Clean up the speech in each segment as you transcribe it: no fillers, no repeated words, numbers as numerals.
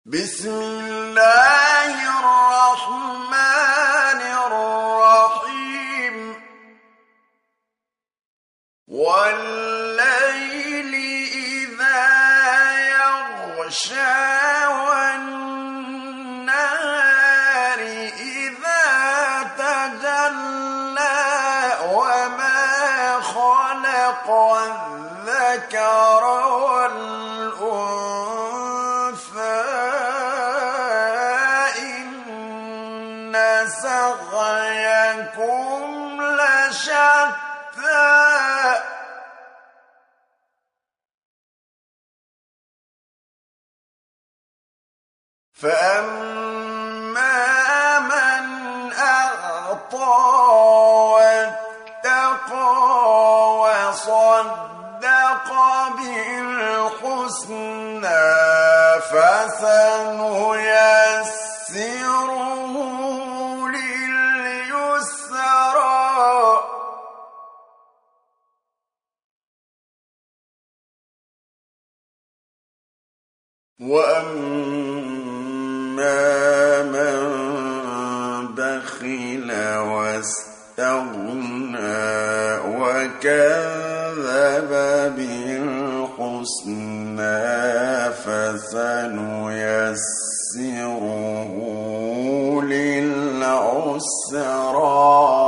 بسم الله الرحمن الرحيم والليل إذا يغشى والنهار إذا تجلى وما خلق الذكر سعيكم لشتى فأما من أعطى واتقى وصدق بالحسنى فسنيسره وأما من بخل واستغنى وكذب بالحسنى فسنيسره للعسرى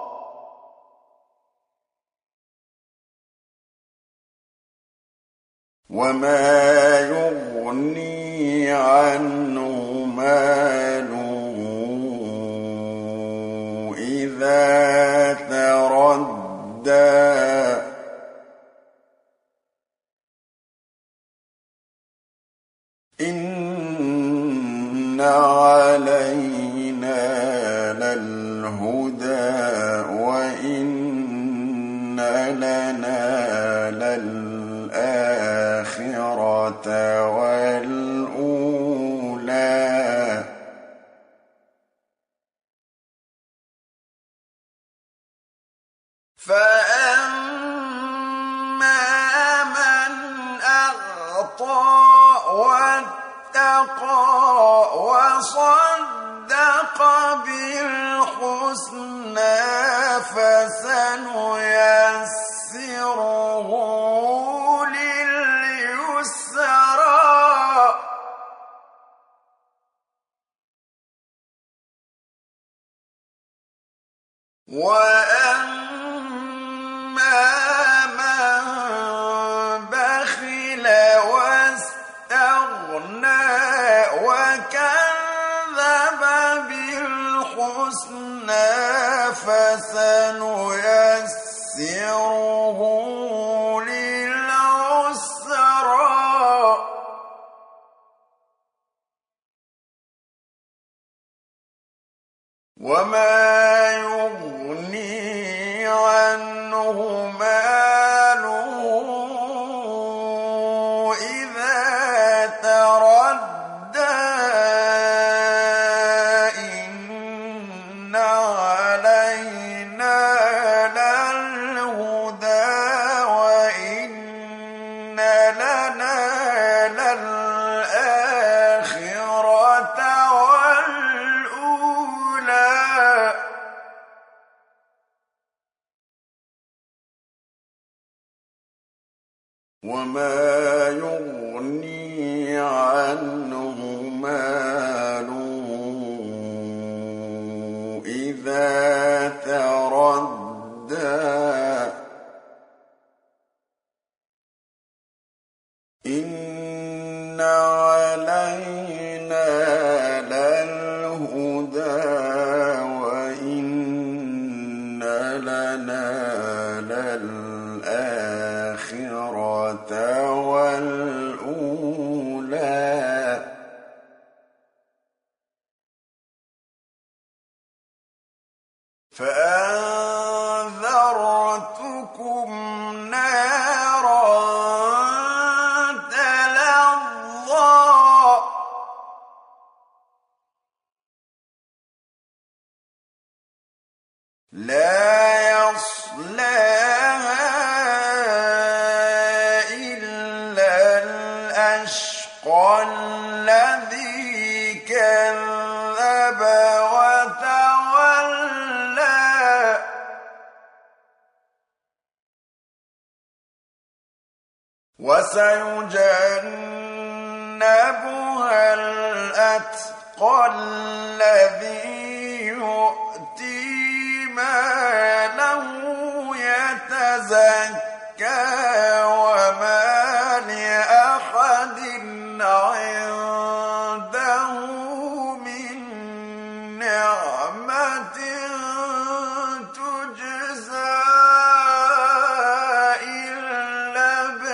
وما يغني عنه ماله إذا تردى إن علينا للهدى وإن لنا للآخرة والأولى فأما من أعطى واتقى وصدق بالحسنى فسنيسره وأما من بخل واستغنى وكذب بالحسنى فسنيسره للعسرى وما يغني عنه ماله إذا تردى إن علينا للهدى وإن لنا للآخرة وما يغني عنه ماله إذا تردى إن علينا للهدى وإن لنا للآخرة والأولى فأنذرتكم نارا تلظى لا يصلاها إلا الأشقى الذي وسيجنبها الأتقى الذي يؤتي ماله يتزكى وما لأحد عنده من نعمة تجزى إلا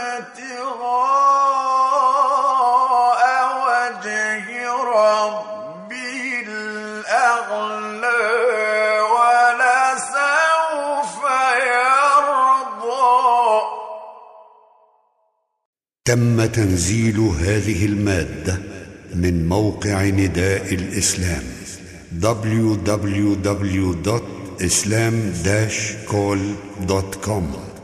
ابتغاء وجه ربه الأعلى ولسوف يرضى. تم تنزيل هذه المادة من موقع نداء الإسلام www.islam-call.com